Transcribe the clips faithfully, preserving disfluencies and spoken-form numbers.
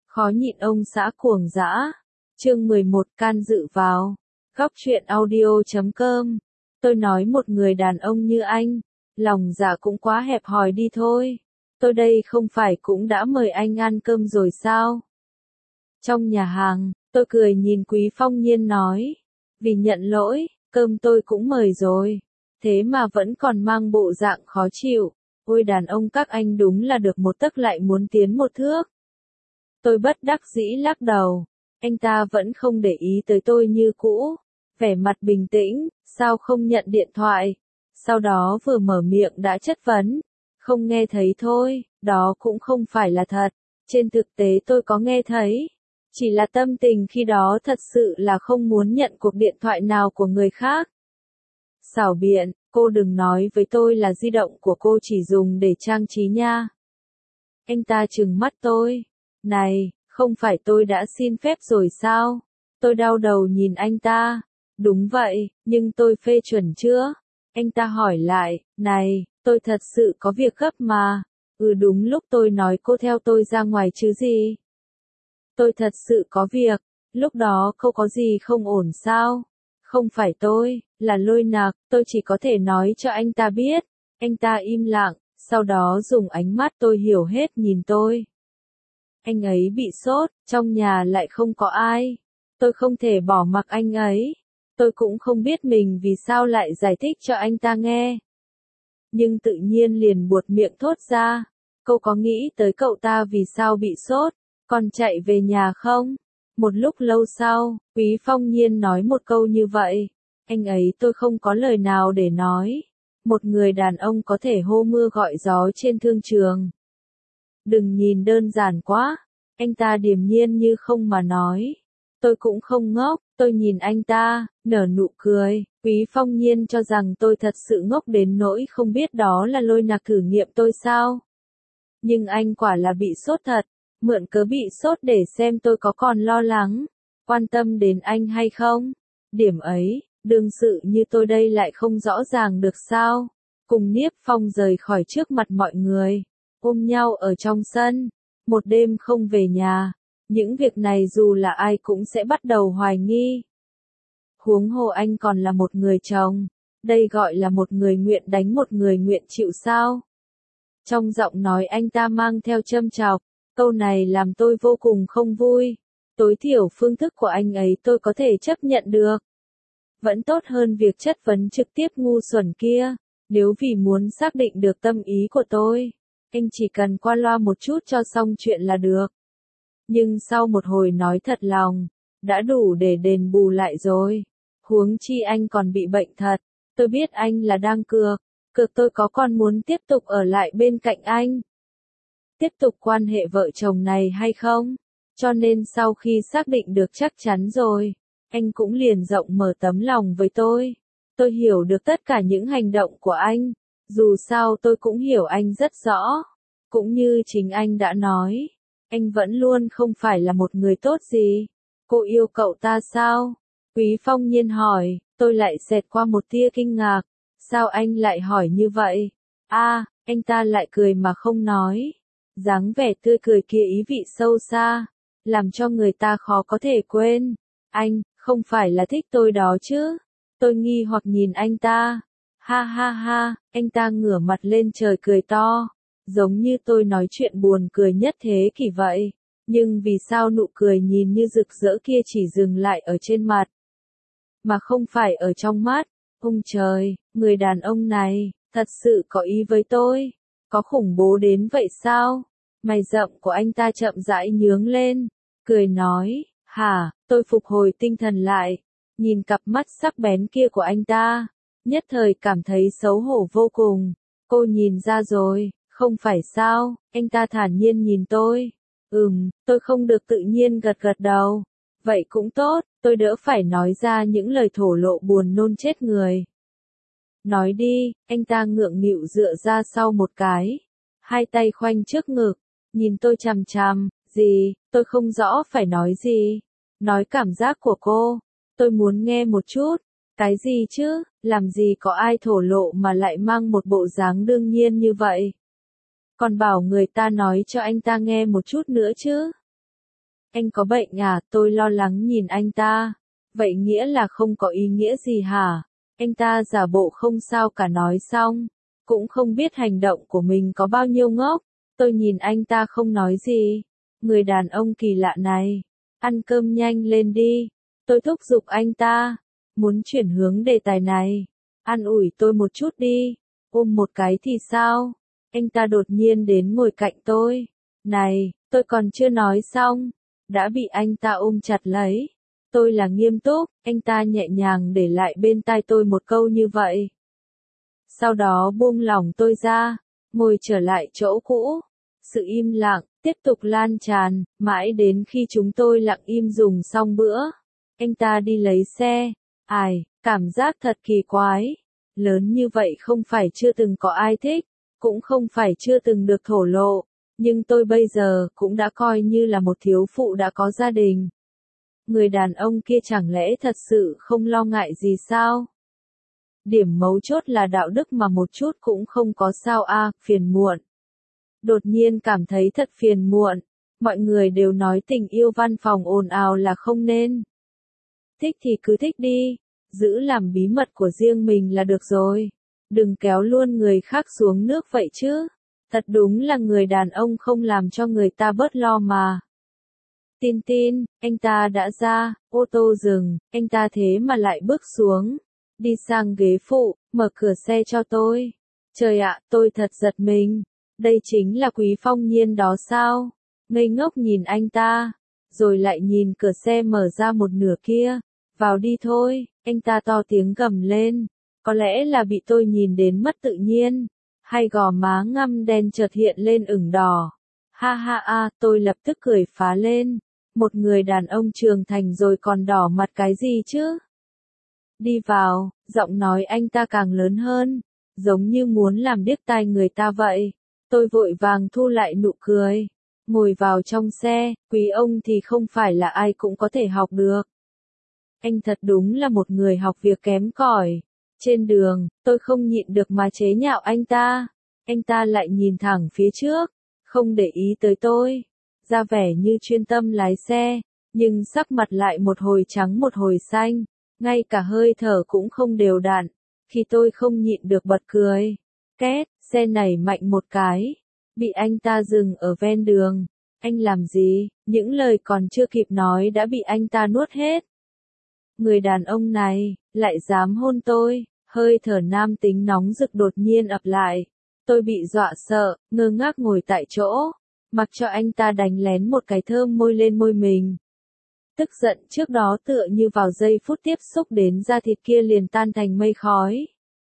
Khó nhịn ông xã cuồng dã. Chương mười một can dự vào. Góc truyện audio chấm com. Tôi nói một người đàn ông như anh, lòng dạ cũng quá hẹp hòi đi thôi. Tôi đây không phải cũng đã mời anh ăn cơm rồi sao? Trong nhà hàng, tôi cười nhìn Quý Phong Nhiên nói. Vì nhận lỗi, cơm tôi cũng mời rồi. Thế mà vẫn còn mang bộ dạng khó chịu. Ôi đàn ông các anh đúng là được một tấc lại muốn tiến một thước. Tôi bất đắc dĩ lắc đầu. Anh ta vẫn không để ý tới tôi như cũ. Vẻ mặt bình tĩnh, sao không nhận điện thoại? Sau đó vừa mở miệng đã chất vấn. Không nghe thấy thôi, đó cũng không phải là thật. Trên thực tế tôi có nghe thấy. Chỉ là tâm tình khi đó thật sự là không muốn nhận cuộc điện thoại nào của người khác. Xảo biện, cô đừng nói với tôi là di động của cô chỉ dùng để trang trí nha. Anh ta trừng mắt tôi. Này, không phải tôi đã xin phép rồi sao? Tôi đau đầu nhìn anh ta. Đúng vậy, nhưng tôi phê chuẩn chưa? Anh ta hỏi lại, này, tôi thật sự có việc gấp mà. Ừ đúng lúc tôi nói cô theo tôi ra ngoài chứ gì? Tôi thật sự có việc, lúc đó cô có gì không ổn sao? Không phải tôi, là Lôi Nặc, tôi chỉ có thể nói cho anh ta biết. Anh ta im lặng, sau đó dùng ánh mắt tôi hiểu hết nhìn tôi. Anh ấy bị sốt, trong nhà lại không có ai. Tôi không thể bỏ mặc anh ấy. Tôi cũng không biết mình vì sao lại giải thích cho anh ta nghe. Nhưng tự nhiên liền buột miệng thốt ra. Cô có nghĩ tới cậu ta vì sao bị sốt, còn chạy về nhà không? Một lúc lâu sau, Quý Phong Nhiên nói một câu như vậy. Anh ấy tôi không có lời nào để nói. Một người đàn ông có thể hô mưa gọi gió trên thương trường. Đừng nhìn đơn giản quá. Anh ta điềm nhiên như không mà nói. Tôi cũng không ngốc, tôi nhìn anh ta, nở nụ cười. Quý Phong Nhiên cho rằng tôi thật sự ngốc đến nỗi không biết đó là Lôi Nặc thử nghiệm tôi sao. Nhưng anh quả là bị sốt thật. Mượn cớ bị sốt để xem tôi có còn lo lắng, quan tâm đến anh hay không. Điểm ấy, đương sự như tôi đây lại không rõ ràng được sao. Cùng Niếp Phong rời khỏi trước mặt mọi người, ôm nhau ở trong sân, một đêm không về nhà. Những việc này dù là ai cũng sẽ bắt đầu hoài nghi. Huống hồ anh còn là một người chồng, đây gọi là một người nguyện đánh một người nguyện chịu sao. Trong giọng nói anh ta mang theo châm chọc. Câu này làm tôi vô cùng không vui. Tối thiểu phương thức của anh ấy tôi có thể chấp nhận được. Vẫn tốt hơn việc chất vấn trực tiếp ngu xuẩn kia. Nếu vì muốn xác định được tâm ý của tôi, anh chỉ cần qua loa một chút cho xong chuyện là được. Nhưng sau một hồi nói thật lòng, đã đủ để đền bù lại rồi. Huống chi anh còn bị bệnh thật. Tôi biết anh là đang cược. Cược tôi có còn muốn tiếp tục ở lại bên cạnh anh. Tiếp tục quan hệ vợ chồng này hay không? Cho nên sau khi xác định được chắc chắn rồi, anh cũng liền rộng mở tấm lòng với tôi. Tôi hiểu được tất cả những hành động của anh, dù sao tôi cũng hiểu anh rất rõ. Cũng như chính anh đã nói, anh vẫn luôn không phải là một người tốt gì. Cô yêu cậu ta sao? Quý Phong Nhiên hỏi, tôi lại xẹt qua một tia kinh ngạc. Sao anh lại hỏi như vậy? A, anh ta lại cười mà không nói. Dáng vẻ tươi cười kia ý vị sâu xa, làm cho người ta khó có thể quên. Anh, không phải là thích tôi đó chứ? Tôi nghi hoặc nhìn anh ta. Ha ha ha, anh ta ngửa mặt lên trời cười to, giống như tôi nói chuyện buồn cười nhất thế kỷ vậy. Nhưng vì sao nụ cười nhìn như rực rỡ kia chỉ dừng lại ở trên mặt, mà không phải ở trong mắt? Ông trời, người đàn ông này, thật sự có ý với tôi, có khủng bố đến vậy sao? Mày rậm của anh ta chậm rãi nhướng lên, cười nói, hả, tôi phục hồi tinh thần lại, nhìn cặp mắt sắc bén kia của anh ta, nhất thời cảm thấy xấu hổ vô cùng. Cô nhìn ra rồi, không phải sao? Anh ta thản nhiên nhìn tôi. Ừm, tôi không được tự nhiên gật gật đầu. Vậy cũng tốt, tôi đỡ phải nói ra những lời thổ lộ buồn nôn chết người. Nói đi, anh ta ngượng nghịu dựa ra sau một cái, hai tay khoanh trước ngực, nhìn tôi chằm chằm. Gì, tôi không rõ phải nói gì. Nói cảm giác của cô, tôi muốn nghe một chút. Cái gì chứ, làm gì có ai thổ lộ mà lại mang một bộ dáng đương nhiên như vậy. Còn bảo người ta nói cho anh ta nghe một chút nữa chứ. Anh có bệnh à? Tôi lo lắng nhìn anh ta. Vậy nghĩa là không có ý nghĩa gì hả? Anh ta giả bộ không sao cả nói xong. Cũng không biết hành động của mình có bao nhiêu ngốc. Tôi nhìn anh ta không nói gì. Người đàn ông kỳ lạ này. Ăn cơm nhanh lên đi. Tôi thúc giục anh ta. Muốn chuyển hướng đề tài này. An ủi tôi một chút đi. Ôm một cái thì sao? Anh ta đột nhiên đến ngồi cạnh tôi. Này, tôi còn chưa nói xong. Đã bị anh ta ôm chặt lấy. Tôi là nghiêm túc, anh ta nhẹ nhàng để lại bên tai tôi một câu như vậy. Sau đó buông lỏng tôi ra, ngồi trở lại chỗ cũ. Sự im lặng, tiếp tục lan tràn, mãi đến khi chúng tôi lặng im dùng xong bữa. Anh ta đi lấy xe. Ai, cảm giác thật kỳ quái. Lớn như vậy không phải chưa từng có ai thích, cũng không phải chưa từng được thổ lộ. Nhưng tôi bây giờ cũng đã coi như là một thiếu phụ đã có gia đình. Người đàn ông kia chẳng lẽ thật sự không lo ngại gì sao? Điểm mấu chốt là đạo đức mà một chút cũng không có sao a, à, phiền muộn. Đột nhiên cảm thấy thật phiền muộn. Mọi người đều nói tình yêu văn phòng ồn ào là không nên. Thích thì cứ thích đi, giữ làm bí mật của riêng mình là được rồi. Đừng kéo luôn người khác xuống nước vậy chứ. Thật đúng là người đàn ông không làm cho người ta bớt lo mà. Tin tin, anh ta đã ra, ô tô dừng, anh ta thế mà lại bước xuống. Đi sang ghế phụ, mở cửa xe cho tôi. Trời ạ, tôi thật giật mình. Đây chính là Quý Phong Nhiên đó sao? Ngây ngốc nhìn anh ta, rồi lại nhìn cửa xe mở ra một nửa kia. Vào đi thôi, anh ta to tiếng gầm lên. Có lẽ là bị tôi nhìn đến mất tự nhiên. Hai gò má ngăm đen chợt hiện lên ửng đỏ. Ha ha a, tôi lập tức cười phá lên. Một người đàn ông trưởng thành rồi còn đỏ mặt cái gì chứ? Đi vào, giọng nói anh ta càng lớn hơn, giống như muốn làm điếc tai người ta vậy. Tôi vội vàng thu lại nụ cười, ngồi vào trong xe. Quý ông thì không phải là ai cũng có thể học được. Anh thật đúng là một người học việc kém cỏi. Trên đường, tôi không nhịn được mà chế nhạo anh ta. Anh ta lại nhìn thẳng phía trước, không để ý tới tôi, ra vẻ như chuyên tâm lái xe, nhưng sắc mặt lại một hồi trắng một hồi xanh, ngay cả hơi thở cũng không đều đặn. Khi tôi không nhịn được bật cười, két, xe nảy mạnh một cái, bị anh ta dừng ở ven đường. Anh làm gì? Những lời còn chưa kịp nói đã bị anh ta nuốt hết. Người đàn ông này, lại dám hôn tôi, hơi thở nam tính nóng rực đột nhiên ập lại. Tôi bị dọa sợ, ngơ ngác ngồi tại chỗ, mặc cho anh ta đánh lén một cái thơm môi lên môi mình. Tức giận trước đó tựa như vào giây phút tiếp xúc đến da thịt kia liền tan thành mây khói.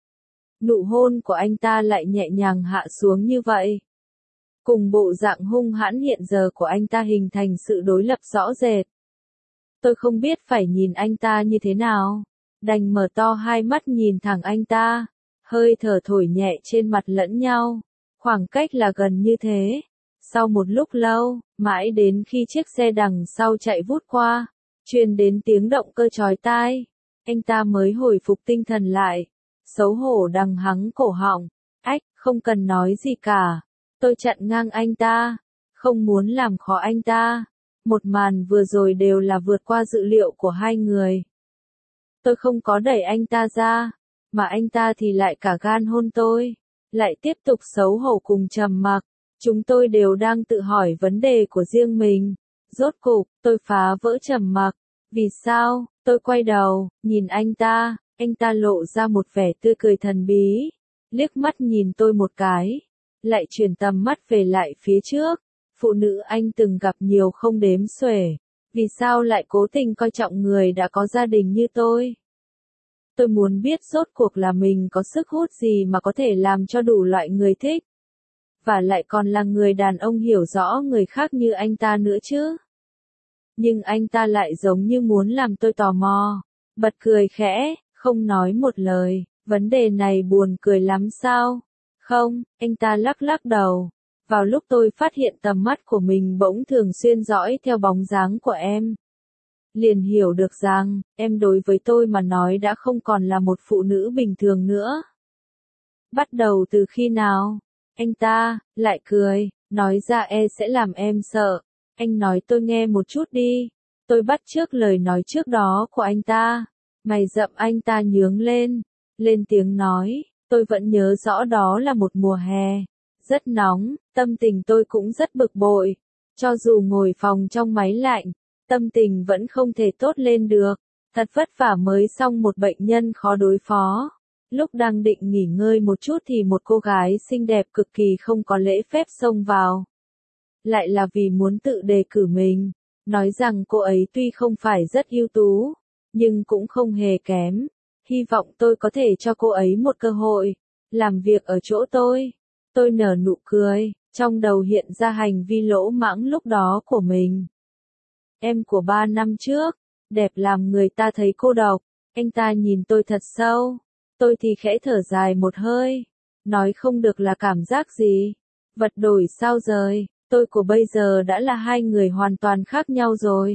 Nụ hôn của anh ta lại nhẹ nhàng hạ xuống như vậy. Cùng bộ dạng hung hãn hiện giờ của anh ta hình thành sự đối lập rõ rệt. Tôi không biết phải nhìn anh ta như thế nào, đành mở to hai mắt nhìn thẳng anh ta, hơi thở thổi nhẹ trên mặt lẫn nhau, khoảng cách là gần như thế. Sau một lúc lâu, mãi đến khi chiếc xe đằng sau chạy vút qua, truyền đến tiếng động cơ chói tai, anh ta mới hồi phục tinh thần lại, xấu hổ đằng hắng cổ họng. Ách, không cần nói gì cả. Tôi chặn ngang anh ta, không muốn làm khó anh ta. Một màn vừa rồi đều là vượt qua dự liệu của hai người. Tôi không có đẩy anh ta ra, mà anh ta thì lại cả gan hôn tôi, lại tiếp tục xấu hổ cùng trầm mặc. Chúng tôi đều đang tự hỏi vấn đề của riêng mình. Rốt cục, tôi phá vỡ trầm mặc. Vì sao? Tôi quay đầu, nhìn anh ta, anh ta lộ ra một vẻ tươi cười thần bí, liếc mắt nhìn tôi một cái, lại chuyển tầm mắt về lại phía trước. Phụ nữ anh từng gặp nhiều không đếm xuể, vì sao lại cố tình coi trọng người đã có gia đình như tôi? Tôi muốn biết rốt cuộc là mình có sức hút gì mà có thể làm cho đủ loại người thích. Và lại còn là người đàn ông hiểu rõ người khác như anh ta nữa chứ. Nhưng anh ta lại giống như muốn làm tôi tò mò. Bật cười khẽ, không nói một lời. Vấn đề này buồn cười lắm sao? Không, anh ta lắc lắc đầu. Vào lúc tôi phát hiện tầm mắt của mình bỗng thường xuyên dõi theo bóng dáng của em, liền hiểu được rằng, em đối với tôi mà nói đã không còn là một phụ nữ bình thường nữa. Bắt đầu từ khi nào? Anh ta, lại cười, nói ra e sẽ làm em sợ. Anh nói tôi nghe một chút đi. Tôi bắt chước lời nói trước đó của anh ta. Mày rậm anh ta nhướng lên. Lên tiếng nói, tôi vẫn nhớ rõ đó là một mùa hè. Rất nóng, tâm tình tôi cũng rất bực bội. Cho dù ngồi phòng trong máy lạnh, tâm tình vẫn không thể tốt lên được. Thật vất vả mới xong một bệnh nhân khó đối phó. Lúc đang định nghỉ ngơi một chút thì một cô gái xinh đẹp cực kỳ không có lễ phép xông vào. Lại là vì muốn tự đề cử mình. Nói rằng cô ấy tuy không phải rất ưu tú, nhưng cũng không hề kém. Hy vọng tôi có thể cho cô ấy một cơ hội. Làm việc ở chỗ tôi. Tôi nở nụ cười, trong đầu hiện ra hành vi lỗ mãng lúc đó của mình. Em của ba năm trước, đẹp làm người ta thấy cô độc. Anh ta nhìn tôi thật sâu. Tôi thì khẽ thở dài một hơi. Nói không được là cảm giác gì. Vật đổi sao rời, tôi của bây giờ đã là hai người hoàn toàn khác nhau rồi.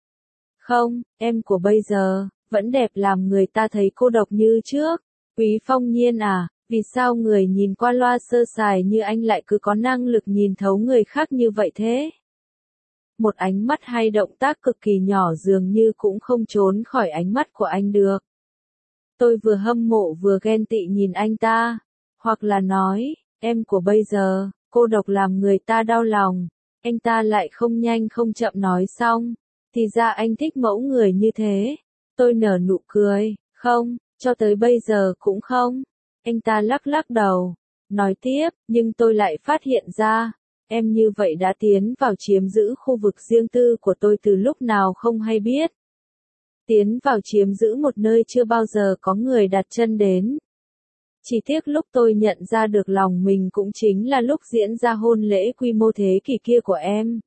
Không, em của bây giờ, vẫn đẹp làm người ta thấy cô độc như trước. Quý Phong Nhiên à, vì sao người nhìn qua loa sơ sài như anh lại cứ có năng lực nhìn thấu người khác như vậy thế? Một ánh mắt hay động tác cực kỳ nhỏ dường như cũng không trốn khỏi ánh mắt của anh được. Tôi vừa hâm mộ vừa ghen tị nhìn anh ta. Hoặc là nói, em của bây giờ, cô độc làm người ta đau lòng. Anh ta lại không nhanh không chậm nói xong. Thì ra anh thích mẫu người như thế. Tôi nở nụ cười, không, cho tới bây giờ cũng không. Anh ta lắc lắc đầu. Nói tiếp, nhưng tôi lại phát hiện ra. Em như vậy đã tiến vào chiếm giữ khu vực riêng tư của tôi từ lúc nào không hay biết. Tiến vào chiếm giữ một nơi chưa bao giờ có người đặt chân đến. Chỉ tiếc lúc tôi nhận ra được lòng mình cũng chính là lúc diễn ra hôn lễ quy mô thế kỷ kia của em.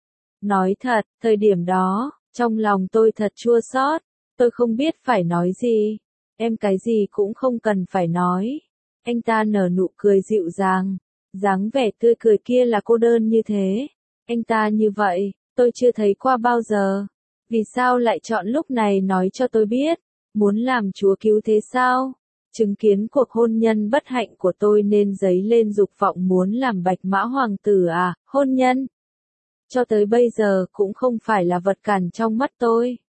Nói thật, thời điểm đó, trong lòng tôi thật chua xót, tôi không biết phải nói gì. Em cái gì cũng không cần phải nói. Anh ta nở nụ cười dịu dàng, dáng vẻ tươi cười kia là cô đơn như thế. Anh ta như vậy, tôi chưa thấy qua bao giờ. Vì sao lại chọn lúc này nói cho tôi biết, muốn làm Chúa cứu thế sao? Chứng kiến cuộc hôn nhân bất hạnh của tôi nên dấy lên dục vọng muốn làm bạch mã hoàng tử à, hôn nhân. Cho tới bây giờ cũng không phải là vật cản trong mắt tôi.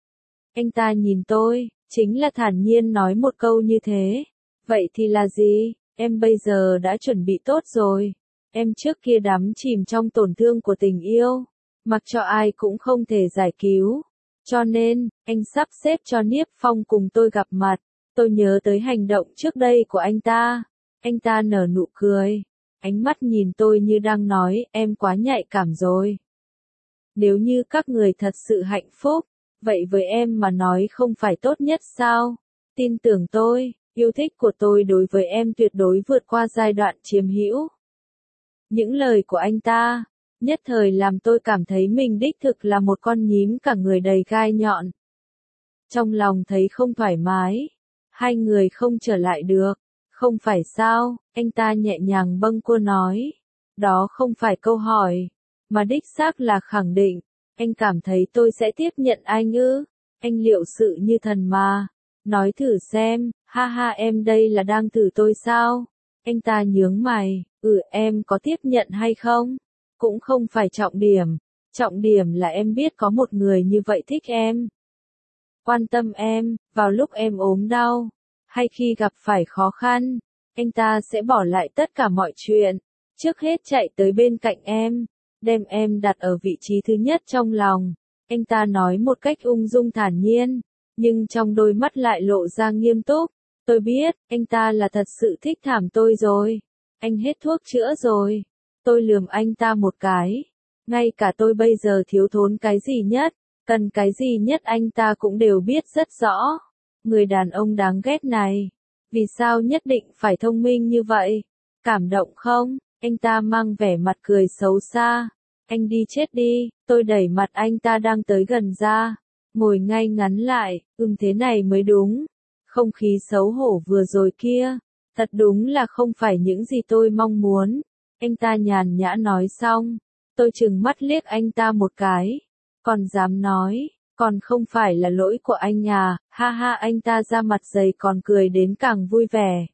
Anh ta nhìn tôi, chính là thản nhiên nói một câu như thế. Vậy thì là gì? Em bây giờ đã chuẩn bị tốt rồi. Em trước kia đắm chìm trong tổn thương của tình yêu. Mặc cho ai cũng không thể giải cứu. Cho nên, anh sắp xếp cho Niếp Phong cùng tôi gặp mặt. Tôi nhớ tới hành động trước đây của anh ta. Anh ta nở nụ cười. Ánh mắt nhìn tôi như đang nói, em quá nhạy cảm rồi. Nếu như các người thật sự hạnh phúc, vậy với em mà nói không phải tốt nhất sao? Tin tưởng tôi, yêu thích của tôi đối với em tuyệt đối vượt qua giai đoạn chiếm hữu. Những lời của anh ta, nhất thời làm tôi cảm thấy mình đích thực là một con nhím cả người đầy gai nhọn. Trong lòng thấy không thoải mái. Hai người không trở lại được. Không phải sao, anh ta nhẹ nhàng bâng quơ nói. Đó không phải câu hỏi, mà đích xác là khẳng định. Anh cảm thấy tôi sẽ tiếp nhận anh ư? Anh liệu sự như thần mà. Nói thử xem, ha ha em đây là đang thử tôi sao? Anh ta nhướng mày, ừ em có tiếp nhận hay không? Cũng không phải trọng điểm. Trọng điểm là em biết có một người như vậy thích em. Quan tâm em, vào lúc em ốm đau, hay khi gặp phải khó khăn, anh ta sẽ bỏ lại tất cả mọi chuyện, trước hết chạy tới bên cạnh em, đem em đặt ở vị trí thứ nhất trong lòng. Anh ta nói một cách ung dung thản nhiên, nhưng trong đôi mắt lại lộ ra nghiêm túc. Tôi biết, anh ta là thật sự thích thảm tôi rồi. Anh hết thuốc chữa rồi. Tôi lườm anh ta một cái. Ngay cả tôi bây giờ thiếu thốn cái gì nhất, cần cái gì nhất anh ta cũng đều biết rất rõ. Người đàn ông đáng ghét này. Vì sao nhất định phải thông minh như vậy? Cảm động không? Anh ta mang vẻ mặt cười xấu xa. Anh đi chết đi. Tôi đẩy mặt anh ta đang tới gần ra. Ngồi ngay ngắn lại. Ừm thế này mới đúng. Không khí xấu hổ vừa rồi kia. Thật đúng là không phải những gì tôi mong muốn. Anh ta nhàn nhã nói xong. Tôi trừng mắt liếc anh ta một cái. Còn dám nói, còn không phải là lỗi của anh à, ha ha anh ta ra mặt dày còn cười đến càng vui vẻ.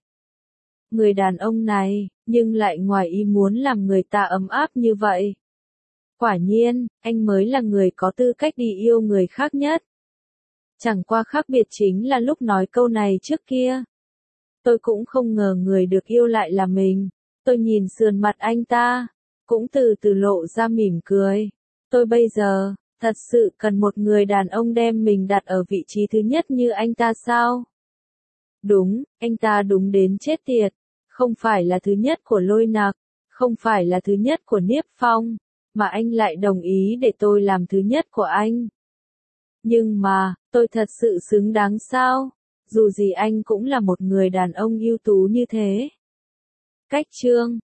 Người đàn ông này, nhưng lại ngoài ý muốn làm người ta ấm áp như vậy. Quả nhiên, anh mới là người có tư cách đi yêu người khác nhất. Chẳng qua khác biệt chính là lúc nói câu này trước kia. Tôi cũng không ngờ người được yêu lại là mình. Tôi nhìn sườn mặt anh ta, cũng từ từ lộ ra mỉm cười. Tôi bây giờ, thật sự cần một người đàn ông đem mình đặt ở vị trí thứ nhất như anh ta sao? Đúng, anh ta đúng đến chết tiệt. Không phải là thứ nhất của Lôi Nặc, không phải là thứ nhất của Niếp Phong, mà anh lại đồng ý để tôi làm thứ nhất của anh. Nhưng mà, tôi thật sự xứng đáng sao? Dù gì anh cũng là một người đàn ông ưu tú như thế. Cách chương